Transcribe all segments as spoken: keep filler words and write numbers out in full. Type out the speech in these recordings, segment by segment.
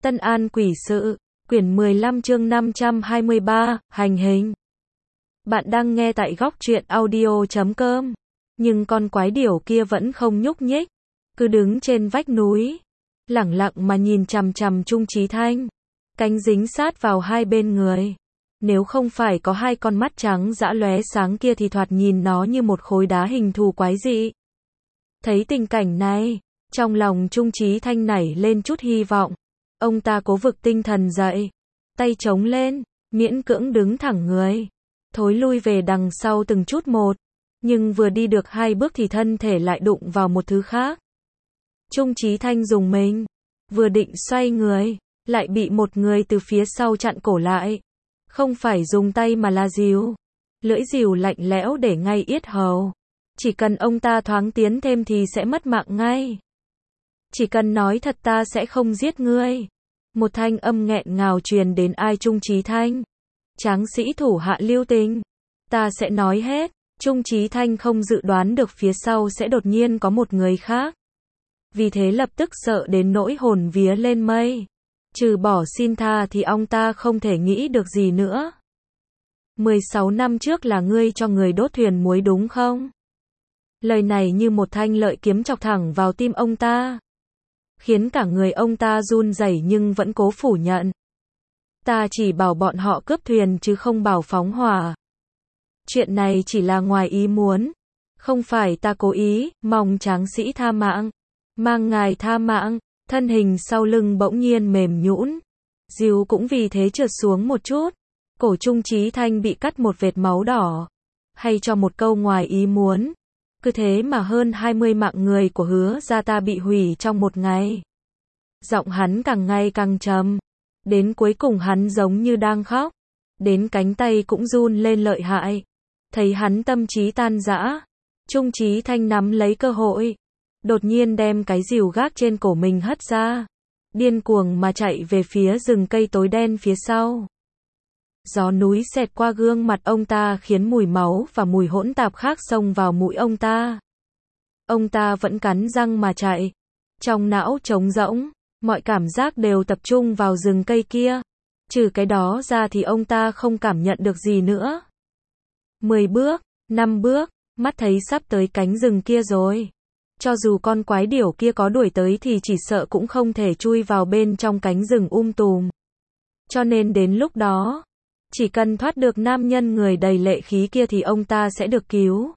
Tân An Quỷ Sự, quyển mười lăm chương năm trăm hai mươi ba, hành hình. Bạn đang nghe tại góc truyện audio chấm com. Nhưng con quái điểu kia vẫn không nhúc nhích, cứ đứng trên vách núi, lẳng lặng mà nhìn chằm chằm Trung Chí Thanh, cánh dính sát vào hai bên người. Nếu không phải có hai con mắt trắng dã lóe sáng kia thì thoạt nhìn nó như một khối đá hình thù quái dị. Thấy tình cảnh này, trong lòng Trung Chí Thanh nảy lên chút hy vọng. Ông ta cố vực tinh thần dậy, tay chống lên, miễn cưỡng đứng thẳng người, thối lui về đằng sau từng chút một, nhưng vừa đi được hai bước thì thân thể lại đụng vào một thứ khác. Trung Chí Thanh rùng mình, vừa định xoay người, lại bị một người từ phía sau chặn cổ lại. Không phải dùng tay mà là rìu, lưỡi rìu lạnh lẽo để ngay yết hầu. Chỉ cần ông ta thoáng tiến thêm thì sẽ mất mạng ngay. Chỉ cần nói thật ta sẽ không giết ngươi. Một thanh âm nghẹn ngào truyền đến ai Trung Chí Thanh. Tráng sĩ thủ hạ lưu tình. Ta sẽ nói hết. Trung Chí Thanh không dự đoán được phía sau sẽ đột nhiên có một người khác. Vì thế lập tức sợ đến nỗi hồn vía lên mây. Trừ bỏ xin tha thì ông ta không thể nghĩ được gì nữa. mười sáu năm trước là ngươi cho người đốt thuyền muối đúng không? Lời này như một thanh lợi kiếm chọc thẳng vào tim ông ta, khiến cả người ông ta run rẩy nhưng vẫn cố phủ nhận. Ta chỉ bảo bọn họ cướp thuyền chứ không bảo phóng hỏa. Chuyện này chỉ là ngoài ý muốn, không phải ta cố ý, mong tráng sĩ tha mạng. Mang ngài tha mạng. Thân hình sau lưng bỗng nhiên mềm nhũn, rìu cũng vì thế trượt xuống một chút. Cổ Trung Chí Thanh bị cắt một vệt máu đỏ. Hay cho một câu ngoài ý muốn. Cứ thế mà hơn hai mươi mạng người của Hứa gia ta bị hủy trong một ngày. Giọng hắn càng ngày càng trầm. Đến cuối cùng hắn giống như đang khóc. Đến cánh tay cũng run lên lợi hại. Thấy hắn tâm trí tan rã, Trung Chí Thanh nắm lấy cơ hội, đột nhiên đem cái rìu gác trên cổ mình hất ra, điên cuồng mà chạy về phía rừng cây tối đen phía sau. Gió núi xẹt qua gương mặt ông ta khiến mùi máu và mùi hỗn tạp khác xông vào mũi ông ta. Ông ta vẫn cắn răng mà chạy. Trong não trống rỗng, mọi cảm giác đều tập trung vào rừng cây kia. Trừ cái đó ra thì ông ta không cảm nhận được gì nữa. Mười bước, năm bước, mắt thấy sắp tới cánh rừng kia rồi. Cho dù con quái điểu kia có đuổi tới thì chỉ sợ cũng không thể chui vào bên trong cánh rừng um tùm. Cho nên đến lúc đó, chỉ cần thoát được nam nhân người đầy lệ khí kia thì ông ta sẽ được cứu.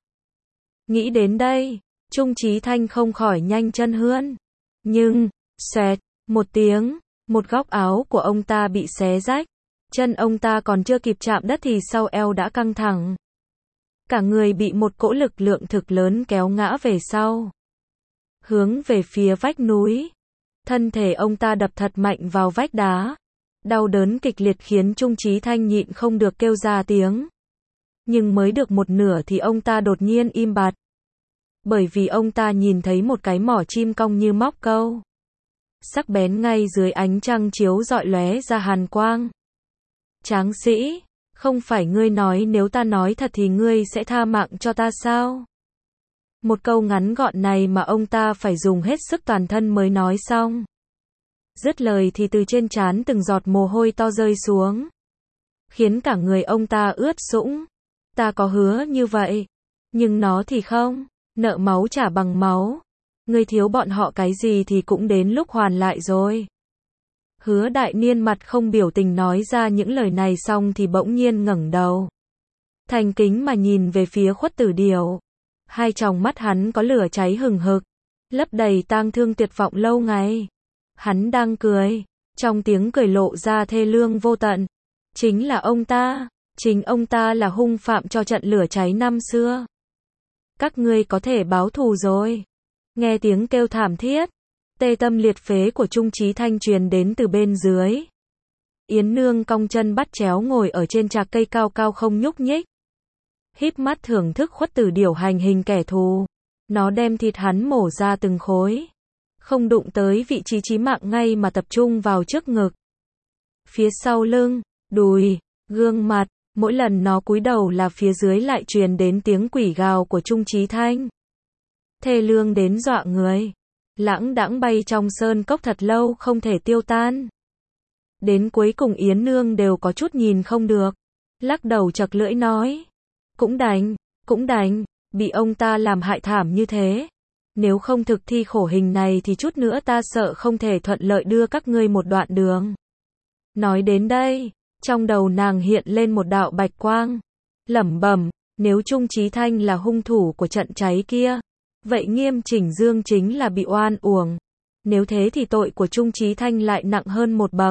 Nghĩ đến đây, Trung Chí Thanh không khỏi nhanh chân hơn. Nhưng, xoẹt, một tiếng, một góc áo của ông ta bị xé rách. Chân ông ta còn chưa kịp chạm đất thì sau eo đã căng thẳng. Cả người bị một cỗ lực lượng thực lớn kéo ngã về sau, hướng về phía vách núi. Thân thể ông ta đập thật mạnh vào vách đá. Đau đớn kịch liệt khiến Trung Chí Thanh nhịn không được kêu ra tiếng. Nhưng mới được một nửa thì ông ta đột nhiên im bặt. Bởi vì ông ta nhìn thấy một cái mỏ chim cong như móc câu, sắc bén ngay dưới ánh trăng chiếu rọi lóe ra hàn quang. Tráng sĩ, không phải ngươi nói nếu ta nói thật thì ngươi sẽ tha mạng cho ta sao? Một câu ngắn gọn này mà ông ta phải dùng hết sức toàn thân mới nói xong. Dứt lời thì từ trên trán từng giọt mồ hôi to rơi xuống, khiến cả người ông ta ướt sũng. Ta có hứa như vậy, nhưng nó thì không, nợ máu trả bằng máu. Ngươi thiếu bọn họ cái gì thì cũng đến lúc hoàn lại rồi. Hứa Đại Niên mặt không biểu tình nói ra những lời này xong thì bỗng nhiên ngẩng đầu, thành kính mà nhìn về phía Khuất Tử Điểu. Hai tròng mắt hắn có lửa cháy hừng hực, lấp đầy tang thương tuyệt vọng lâu ngày. Hắn đang cười, trong tiếng cười lộ ra thê lương vô tận. Chính là ông ta, chính ông ta là hung phạm cho trận lửa cháy năm xưa. Các ngươi có thể báo thù rồi. Nghe tiếng kêu thảm thiết, tê tâm liệt phế của Trung Chí Thanh truyền đến từ bên dưới. Yến Nương cong chân bắt chéo ngồi ở trên trạc cây cao cao không nhúc nhích, híp mắt thưởng thức Khuất Tử Điểu hành hình kẻ thù. Nó đem thịt hắn mổ ra từng khối, không đụng tới vị trí chí mạng ngay mà tập trung vào trước ngực, phía sau lưng, đùi, gương mặt. Mỗi lần nó cúi đầu là phía dưới lại truyền đến tiếng quỷ gào của Trung Chí Thanh, thê lương đến dọa người. Lãng đãng bay trong sơn cốc thật lâu không thể tiêu tan. Đến cuối cùng Yến Nương đều có chút nhìn không được. Lắc đầu chật lưỡi nói. Cũng đành, cũng đành, bị ông ta làm hại thảm như thế. Nếu không thực thi khổ hình này thì chút nữa ta sợ không thể thuận lợi đưa các ngươi một đoạn đường. Nói đến đây, trong đầu nàng hiện lên một đạo bạch quang. Lẩm bẩm, nếu Trung Chí Thanh là hung thủ của trận cháy kia, vậy Nghiêm Chỉnh Dương chính là bị oan uổng. Nếu thế thì tội của Trung Chí Thanh lại nặng hơn một bậc.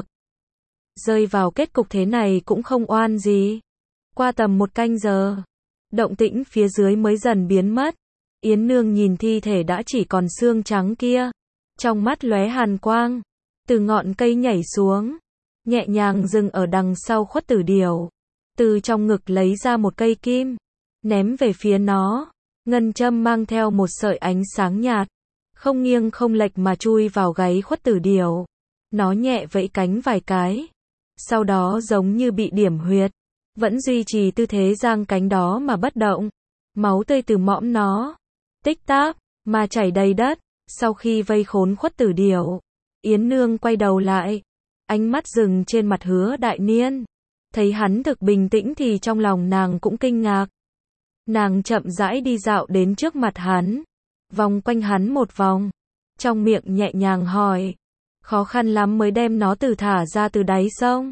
Rơi vào kết cục thế này cũng không oan gì. Qua tầm một canh giờ, động tĩnh phía dưới mới dần biến mất. Yến Nương nhìn thi thể đã chỉ còn xương trắng kia, trong mắt lóe hàn quang, từ ngọn cây nhảy xuống, nhẹ nhàng dừng ở đằng sau Khuất Tử Điểu, từ trong ngực lấy ra một cây kim, ném về phía nó. Ngân châm mang theo một sợi ánh sáng nhạt, không nghiêng không lệch mà chui vào gáy Khuất Tử Điểu. Nó nhẹ vẫy cánh vài cái, sau đó giống như bị điểm huyệt, vẫn duy trì tư thế giang cánh đó mà bất động. Máu tươi từ mõm nó tích tắc mà chảy đầy đất. Sau khi vây khốn Khuất Tử Điểu, Yến Nương quay đầu lại, ánh mắt dừng trên mặt Hứa Đại Niên. Thấy hắn thực bình tĩnh thì trong lòng nàng cũng kinh ngạc. Nàng chậm rãi đi dạo đến trước mặt hắn, vòng quanh hắn một vòng, trong miệng nhẹ nhàng hỏi, khó khăn lắm mới đem nó từ thả ra từ đáy sông.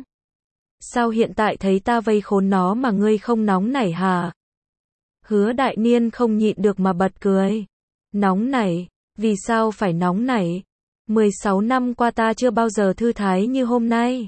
Sao hiện tại thấy ta vây khốn nó mà ngươi không nóng nảy hả? Hứa Đại Niên không nhịn được mà bật cười. Nóng nảy? Vì sao phải nóng nảy? mười sáu năm qua ta chưa bao giờ thư thái như hôm nay.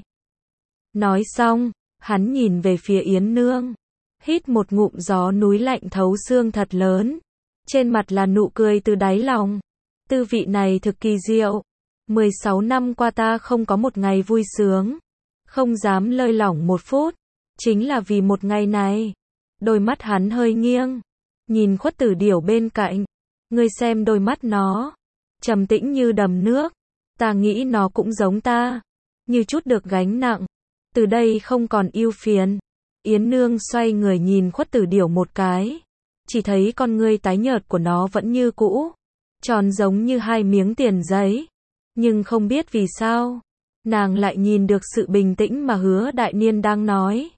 Nói xong, hắn nhìn về phía Yến Nương, hít một ngụm gió núi lạnh thấu xương thật lớn, trên mặt là nụ cười từ đáy lòng. Tư vị này thực kỳ diệu. mười sáu năm qua ta không có một ngày vui sướng, không dám lơi lỏng một phút, chính là vì một ngày này. Đôi mắt hắn hơi nghiêng, nhìn Khuất Tử Điểu bên cạnh. Ngươi xem đôi mắt nó, trầm tĩnh như đầm nước. Ta nghĩ nó cũng giống ta, như chút được gánh nặng, từ đây không còn ưu phiền. Yến Nương xoay người nhìn Khuất Tử Điểu một cái, chỉ thấy con ngươi tái nhợt của nó vẫn như cũ, tròn giống như hai miếng tiền giấy. Nhưng không biết vì sao, nàng lại nhìn được sự bình tĩnh mà Hứa Đại Niên đang nói.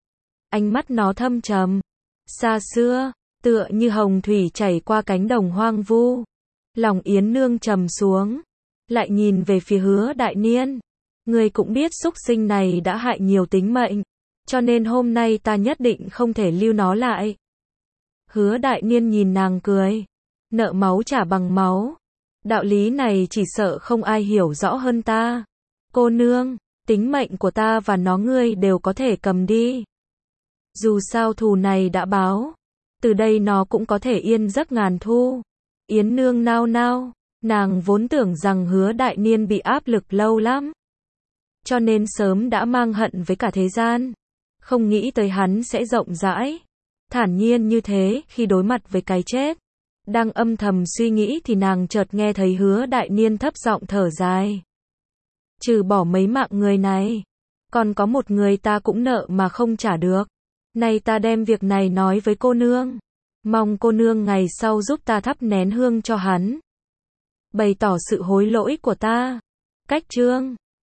Ánh mắt nó thâm trầm, xa xưa, tựa như hồng thủy chảy qua cánh đồng hoang vu. Lòng Yến Nương trầm xuống, lại nhìn về phía Hứa Đại Niên. Ngươi cũng biết súc sinh này đã hại nhiều tính mệnh, cho nên hôm nay ta nhất định không thể lưu nó lại. Hứa Đại Niên nhìn nàng cười, nợ máu trả bằng máu. Đạo lý này chỉ sợ không ai hiểu rõ hơn ta. Cô nương, tính mệnh của ta và nó ngươi đều có thể cầm đi. Dù sao thù này đã báo, từ đây nó cũng có thể yên giấc ngàn thu. Yến Nương nao nao, nàng vốn tưởng rằng Hứa Đại Niên bị áp lực lâu lắm, cho nên sớm đã mang hận với cả thế gian. Không nghĩ tới hắn sẽ rộng rãi, thản nhiên như thế khi đối mặt với cái chết. Đang âm thầm suy nghĩ thì nàng chợt nghe thấy Hứa Đại Niên thấp giọng thở dài. Trừ bỏ mấy mạng người này, còn có một người ta cũng nợ mà không trả được. Nay ta đem việc này nói với cô nương, mong cô nương ngày sau giúp ta thắp nén hương cho hắn, bày tỏ sự hối lỗi của ta. Cách chương